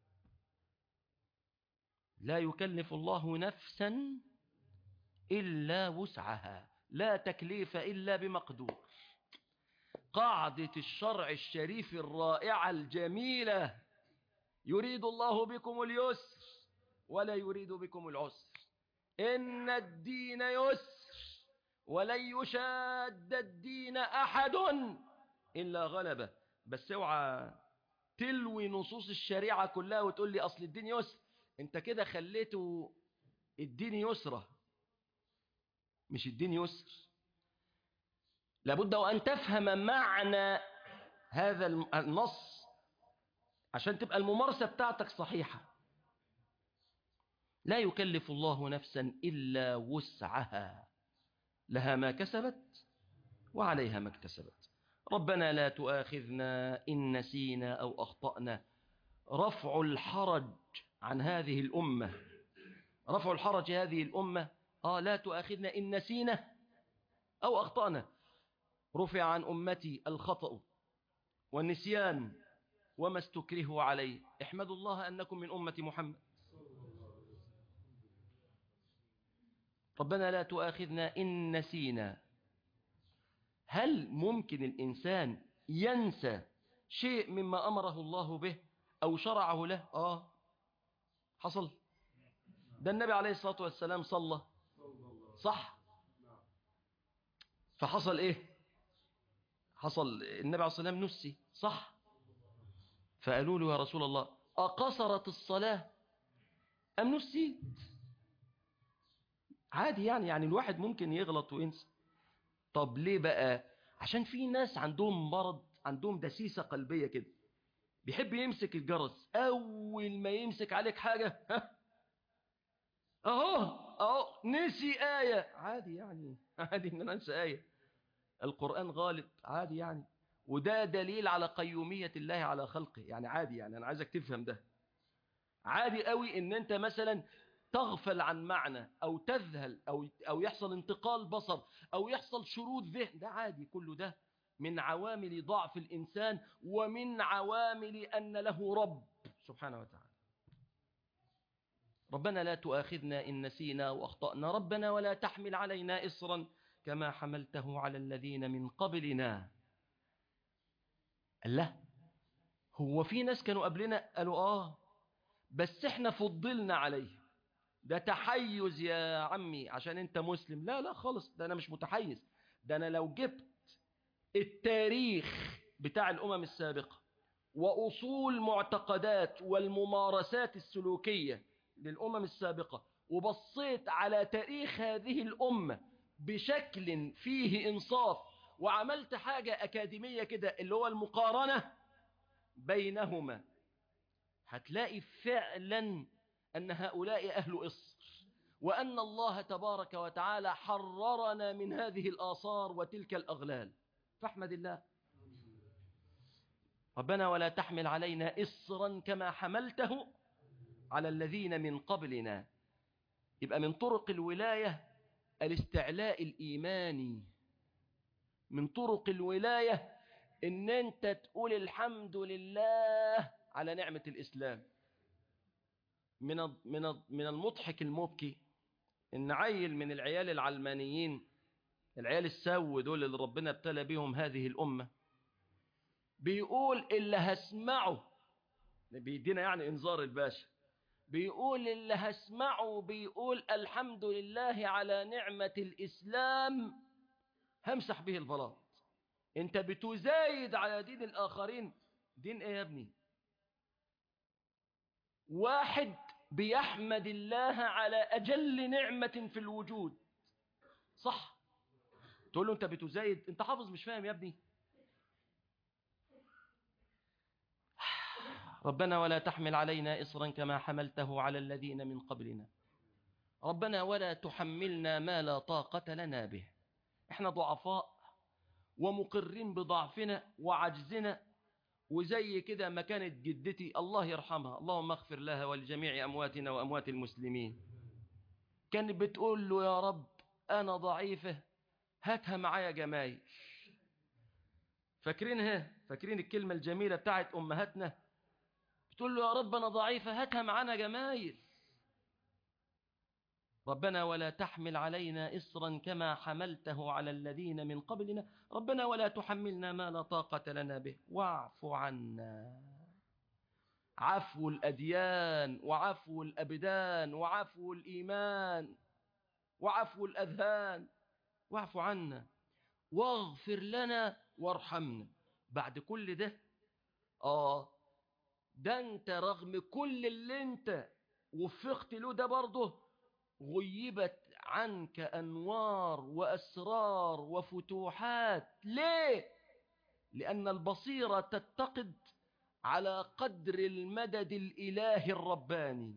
لا يكلف الله نفسا إلا وسعها، لا تكليف إلا بمقدور. قاعدة الشرع الشريف الرائعة الجميلة: يريد الله بكم اليسر ولا يريد بكم العسر، إن الدين يسر ولن يشاد الدين أحد إلا غلبه. بس اوعى تلوي نصوص الشريعة كلها وتقول لي أصل الدين يسر، انت كده خليته الدين يسره، مش الدين يسر. لابد وأن تفهم معنى هذا النص عشان تبقى الممارسة بتاعتك صحيحة. لا يكلف الله نفسا إلا وسعها، لها ما كسبت وعليها ما اكتسبت. ربنا لا تؤاخذنا إن نسينا أو أخطأنا. رفع الحرج عن هذه الأمة، رفع الحرج هذه الأمة آه لا تؤاخذنا إن نسينا أو أخطأنا. رفع عن أمتي الخطأ والنسيان وما استكرهوا عليه. احمدوا الله أنكم من أمة محمد. ربنا لا تؤاخذنا إن نسينا. هل ممكن الإنسان ينسى شيء مما أمره الله به أو شرعه له؟ آه حصل. ده النبي عليه الصلاة والسلام صلى، صح؟ فحصل إيه؟ حصل النبي عليه الصلاة والسلام نسي، صح؟ فقالوا له يا رسول الله أقصرت الصلاة أم نسيت؟ عادي يعني يعني الواحد ممكن يغلط وينسى. طب ليه بقى؟ عشان في ناس عندهم مرض، عندهم دسيسة قلبية كده، بيحب يمسك الجرس أول ما يمسك عليك حاجة، ها أهو أهو نسي آية، عادي يعني، عادي إن أنا أنسى آية، القرآن غالب، عادي يعني. وده دليل على قيومية الله على خلقه، يعني عادي يعني. أنا عايزك تفهم ده. عادي قوي إن أنت مثلا تغفل عن معنى أو تذهل أو أو يحصل انتقال بصر أو يحصل شرود ذهن، ده عادي. كله ده من عوامل ضعف الإنسان ومن عوامل أن له رب سبحانه وتعالى. ربنا لا تؤاخذنا إن نسينا وأخطأنا، ربنا ولا تحمل علينا إصرا كما حملته على الذين من قبلنا. الله، هو في ناس كانوا قبلنا قالوا آه بس احنا فضلنا عليه. ده تحيز يا عمي عشان انت مسلم. لا لا خالص، ده انا مش متحيز. ده انا لو جبت التاريخ بتاع الامم السابقة واصول معتقدات والممارسات السلوكية للامم السابقة وبصيت على تاريخ هذه الامة بشكل فيه انصاف وعملت حاجة اكاديمية كده اللي هو المقارنة بينهما، هتلاقي فعلا أن هؤلاء أهل إصر وأن الله تبارك وتعالى حررنا من هذه الآثار وتلك الأغلال، فاحمد الله. ربنا ولا تحمل علينا إصرا كما حملته على الذين من قبلنا. يبقى من طرق الولاية الاستعلاء الإيماني، من طرق الولاية إن أنت تقول الحمد لله على نعمة الإسلام. من من من المضحك المبكي إن عيل من العيال العلمانيين، العيال السو دول اللي ربنا ابتلى بهم هذه الأمة، بيقول اللي هسمعه، بيدينا يعني إنذار الباشا، بيقول اللي هسمعه بيقول الحمد لله على نعمة الإسلام همسح به البلاط. انت بتزايد على دين الآخرين. دين ايه يا ابني؟ واحد بيحمد الله على أجل نعمة في الوجود، صح؟ تقول له انت بتزايد، انت حافظ مش فاهم يا ابني. ربنا ولا تحمل علينا إصرا كما حملته على الذين من قبلنا. ربنا ولا تحملنا ما لا طاقة لنا به. احنا ضعفاء ومقرين بضعفنا وعجزنا، وزي كده ما كانت جدتي الله يرحمها، اللهم اغفر لها ولجميع أمواتنا وأموات المسلمين، كانت بتقول له يا رب أنا ضعيفة هاتها معايا جمايل. فاكرينها؟ فاكرين الكلمة الجميلة بتاعت أمهاتنا؟ بتقول له يا رب أنا ضعيفة هاتها معانا جمايل. ربنا ولا تحمل علينا إصرا كما حملته على الذين من قبلنا. ربنا ولا تحملنا ما لا طاقة لنا به واعف عنا. عفو الأديان وعفو الأبدان وعفو الإيمان وعفو الأذهان. واعف عنا واغفر لنا وارحمنا. بعد كل ده آه ده انت رغم كل اللي انت وفقت له ده برضه غيبت عنك أنوار وأسرار وفتوحات. ليه؟ لأن البصيرة تتقد على قدر المدد الإلهي الرباني.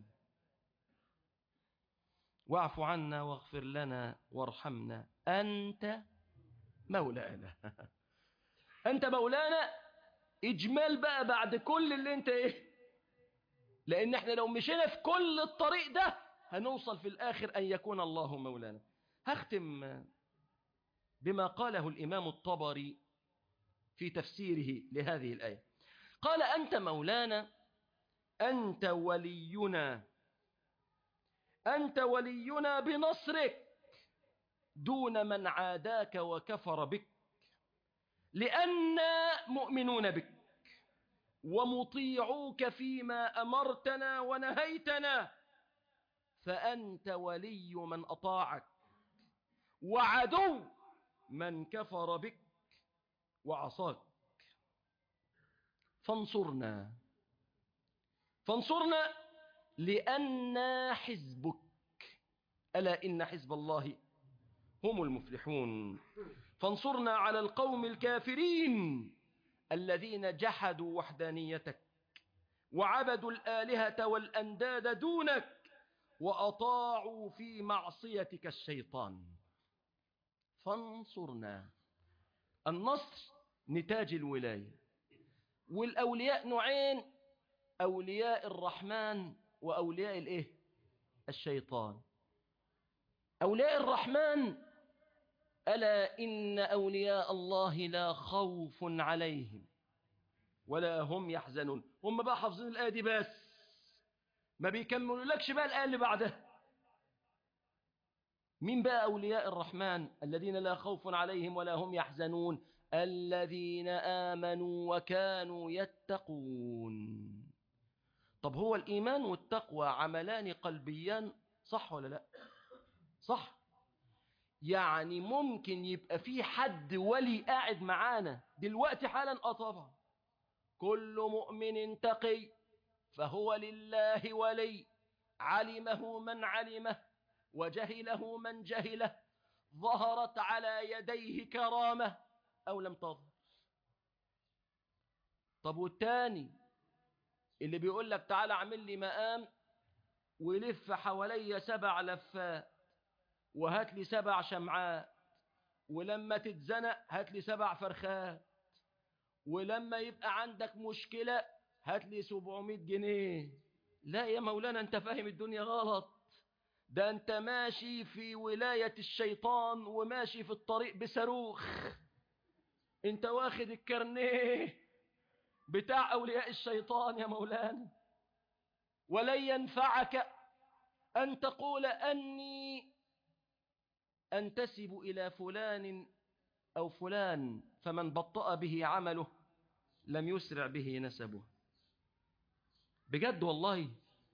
واعف عنا واغفر لنا وارحمنا أنت مولانا. أنت مولانا إجمال بقى بعد كل اللي أنت إيه، لأن احنا لو مشينا في كل الطريق ده هنوصل في الآخر أن يكون الله مولانا. هختم بما قاله الإمام الطبري في تفسيره لهذه الآية. قال أنت مولانا أنت ولينا، أنت ولينا بنصرك دون من عاداك وكفر بك، لأننا مؤمنون بك ومطيعوك فيما أمرتنا ونهيتنا، فأنت ولي من أطاعك وعدو من كفر بك وعصاك. فانصرنا فانصرنا لأننا حزبك، ألا إن حزب الله هم المفلحون. فانصرنا على القوم الكافرين الذين جحدوا وحدانيتك وعبدوا الآلهة والأنداد دونك وأطاعوا في معصيتك الشيطان. فانصرنا. النصر نتاج الولاية، والأولياء نوعين، أولياء الرحمن وأولياء الإيه؟ الشيطان. أولياء الرحمن ألا إن أولياء الله لا خوف عليهم ولا هم يحزنون. هم بقى حافظين الآية دي بس ما بيكملوا لكش بقى الآية اللي بعدها. مين بقى أولياء الرحمن الذين لا خوف عليهم ولا هم يحزنون؟ الذين آمنوا وكانوا يتقون. طب هو الإيمان والتقوى عملان قلبيان، صح ولا لا؟ صح. يعني ممكن يبقى في حد ولي قاعد معانا دلوقتي حالا؟ اه طبعا. كل مؤمن تقي فهو لله ولي، علمه من علمه وجهله من جهله، ظهرت على يديه كرامة أو لم تظهر. طب والتاني اللي بيقول لك تعالى اعمل لي مقام ولف حواليا سبع لفات، وهات لي سبع شمعات، ولما تتزنق هات لي سبع فرخات، ولما يبقى عندك مشكلة هات لي سبعمائة جنيه. لا يا مولانا، انت فاهم الدنيا غلط. ده انت ماشي في ولاية الشيطان وماشي في الطريق بصاروخ. انت واخد الكارنيه بتاع أولياء الشيطان يا مولانا. ولن ينفعك أن تقول أني أنتسب إلى فلان أو فلان، فمن بطأ به عمله لم يسرع به نسبه. بجد والله.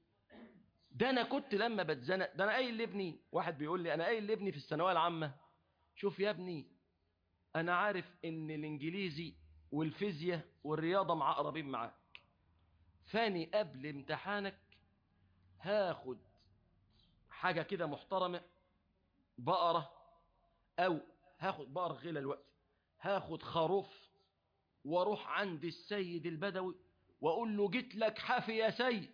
ده أنا كنت لما بتزنق، ده أنا قايل لابني، واحد بيقول لي أنا قايل لابني في الثانوية العامة: شوف يا ابني، أنا عارف إن الإنجليزي والفيزياء والرياضة معقربين معاك، فاني قبل امتحانك هاخد حاجة كده محترمة، بقرة، أو هاخد بقرة غير الوقت، هاخد خروف واروح عند السيد البدوي واقول له: جيت لك حافي يا سيد،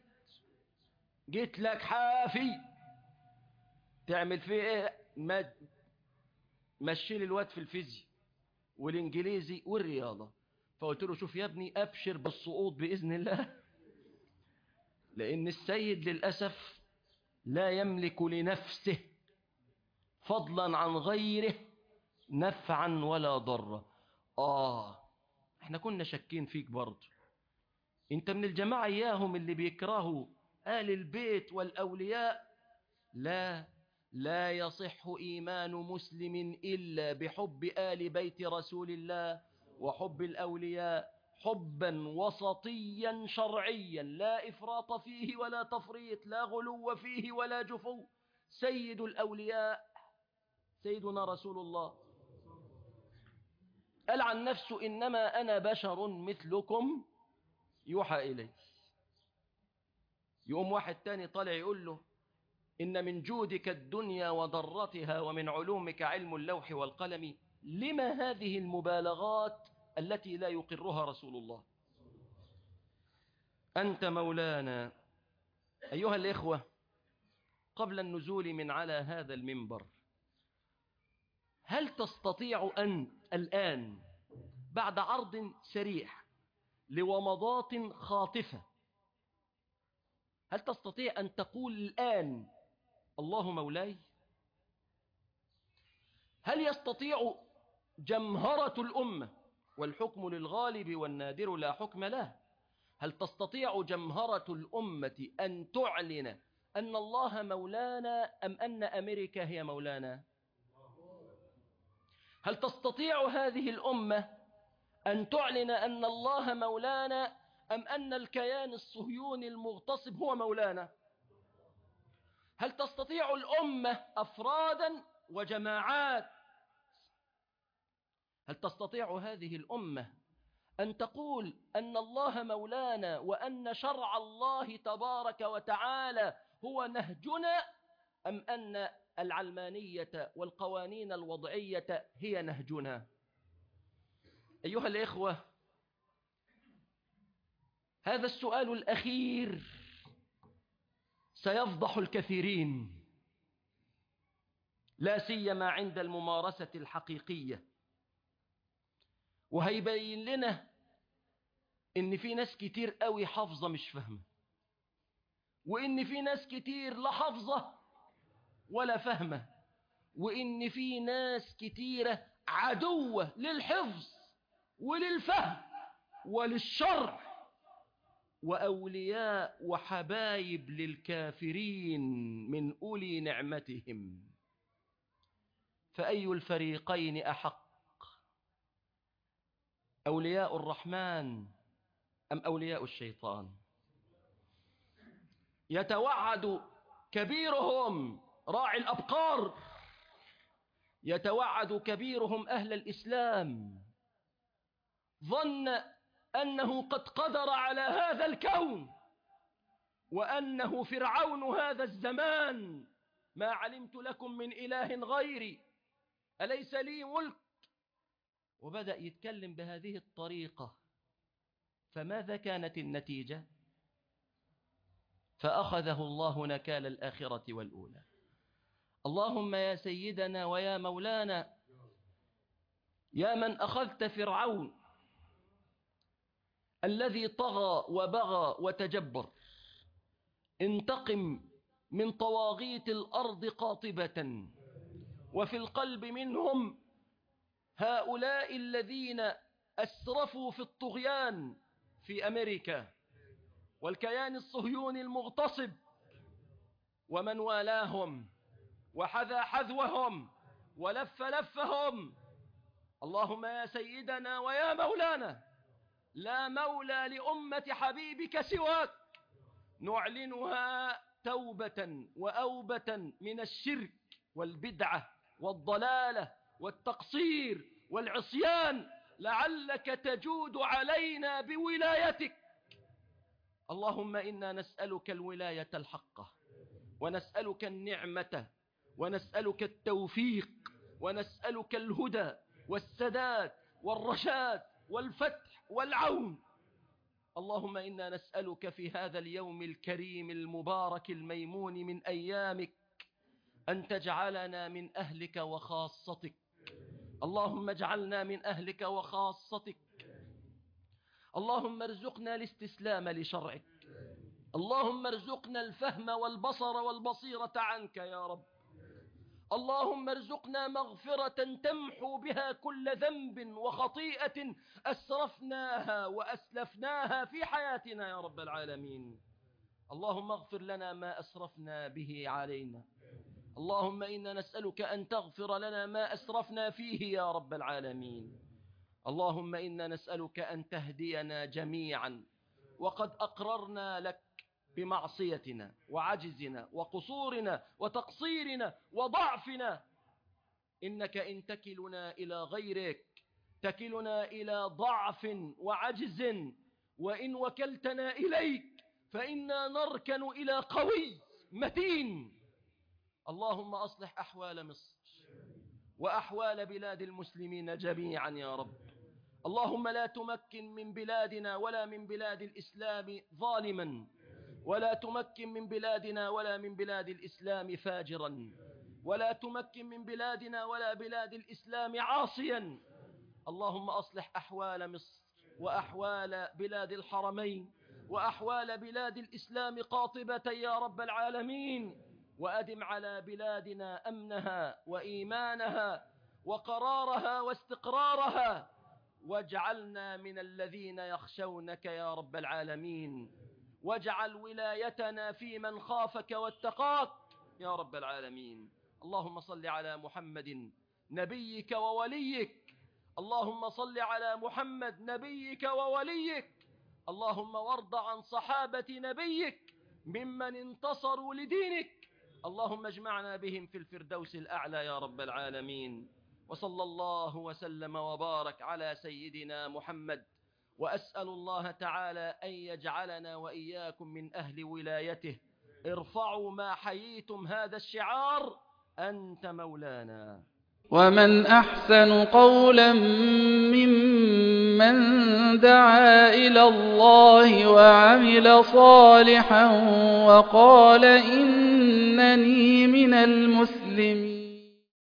جيت لك حافي. تعمل فيه ايه؟ ما مشي لي الواد في الفيزياء والانجليزي والرياضة. فقلت له: شوف يا ابني، ابشر بالسقوط بإذن الله، لأن السيد للأسف لا يملك لنفسه فضلا عن غيره نفعا ولا ضرا. آه احنا كنا شاكين فيك برضه. انت من الجماعة اياهم اللي بيكرهوا آل البيت والأولياء. لا لا يصح إيمان مسلم إلا بحب آل بيت رسول الله وحب الأولياء حبا وسطيا شرعيا، لا إفراط فيه ولا تفريط، لا غلو فيه ولا جفو. سيد الأولياء سيدنا رسول الله قال عن نفسه: إنما أنا بشر مثلكم يوحى إلي. يقوم واحد تاني طالع يقول له: إن من جودك الدنيا وضرتها ومن علومك علم اللوح والقلم. لما هذه المبالغات التي لا يقرها رسول الله؟ أنت مولانا. أيها الإخوة، قبل النزول من على هذا المنبر، هل تستطيع أن الآن بعد عرض سريع لومضات خاطفة، هل تستطيع أن تقول الآن: الله مولاي؟ هل يستطيع جمهرة الأمة، والحكم للغالب والنادر لا حكم له، هل تستطيع جمهرة الأمة أن تعلن أن الله مولانا أم أن أمريكا هي مولانا؟ هل تستطيع هذه الأمة أن تعلن أن الله مولانا أم أن الكيان الصهيوني المغتصب هو مولانا؟ هل تستطيع الأمة أفرادا وجماعات، هل تستطيع هذه الأمة أن تقول أن الله مولانا وأن شرع الله تبارك وتعالى هو نهجنا، أم أن العلمانية والقوانين الوضعية هي نهجنا؟ أيها الإخوة، هذا السؤال الأخير سيفضح الكثيرين، لا سيما عند الممارسة الحقيقية، وهيبين لنا إن في ناس كتير قوي حافظة مش فاهمة، وإن في ناس كتير لا حافظة ولا فاهمة، وإن في ناس كتيرة عدوة للحفظ وللفهم وللشرع، وأولياء وحبايب للكافرين من أولي نعمتهم. فأي الفريقين أحق؟ أولياء الرحمن أم أولياء الشيطان؟ يتوعد كبيرهم راعي الأبقار، يتوعد كبيرهم أهل الإسلام، ظن أنه قد قدر على هذا الكون، وأنه فرعون هذا الزمان: ما علمت لكم من إله غيري، أليس لي ملك؟ وبدأ يتكلم بهذه الطريقة. فماذا كانت النتيجة؟ فأخذه الله نكال الآخرة والأولى. اللهم يا سيدنا ويا مولانا، يا من أخذت فرعون الذي طغى وبغى وتجبر، انتقم من طواغيت الأرض قاطبة، وفي القلب منهم هؤلاء الذين أسرفوا في الطغيان في أمريكا والكيان الصهيوني المغتصب ومن والاهم وحذا حذوهم ولف لفهم. اللهم يا سيدنا ويا مولانا، لا مولى لأمة حبيبك سواك، نعلنها توبة وأوبة من الشرك والبدعة والضلالة والتقصير والعصيان، لعلك تجود علينا بولايتك. اللهم إنا نسألك الولاية الحقة، ونسألك النعمة، ونسألك التوفيق، ونسألك الهدى والسداد والرشاد والفتح والعون. اللهم إنا نسألك في هذا اليوم الكريم المبارك الميمون من أيامك أن تجعلنا من أهلك وخاصتك. اللهم اجعلنا من أهلك وخاصتك. اللهم ارزقنا الاستسلام لشرعك. اللهم ارزقنا الفهم والبصر والبصيرة عنك يا رب. اللهم ارزقنا مغفرة تمحو بها كل ذنب وخطيئة أسرفناها وأسلفناها في حياتنا يا رب العالمين. اللهم اغفر لنا ما أسرفنا به علينا. اللهم إنا نسألك أن تغفر لنا ما أسرفنا فيه يا رب العالمين. اللهم إنا نسألك أن تهدينا جميعا، وقد أقررنا لك بمعصيتنا وعجزنا وقصورنا وتقصيرنا وضعفنا. إنك إن تكلنا إلى غيرك تكلنا إلى ضعف وعجز، وإن وكلتنا إليك فإنا نركن إلى قوي متين. اللهم أصلح أحوال مصر وأحوال بلاد المسلمين جميعا يا رب. اللهم لا تمكن من بلادنا ولا من بلاد الإسلام ظالما، ولا تمكن من بلادنا ولا من بلاد الإسلام فاجرا، ولا تمكن من بلادنا ولا بلاد الإسلام عاصيا. اللهم أصلح أحوال مصر وأحوال بلاد الحرمين وأحوال بلاد الإسلام قاطبة يا رب العالمين، وأدم على بلادنا أمنها وإيمانها وقرارها واستقرارها، واجعلنا من الذين يخشونك يا رب العالمين، واجعل ولايتنا في من خافك واتقاك يا رب العالمين. اللهم صل على محمد نبيك ووليك. اللهم صل على محمد نبيك ووليك. اللهم وارض عن صحابة نبيك ممن انتصروا لدينك. اللهم اجمعنا بهم في الفردوس الأعلى يا رب العالمين. وصلى الله وسلم وبارك على سيدنا محمد، وأسأل الله تعالى أن يجعلنا وإياكم من أهل ولايته. ارفعوا ما حييتم هذا الشعار: أنت مولانا. ومن أحسن قولا ممن دعا إلى الله وعمل صالحا وقال إنني من المسلمين.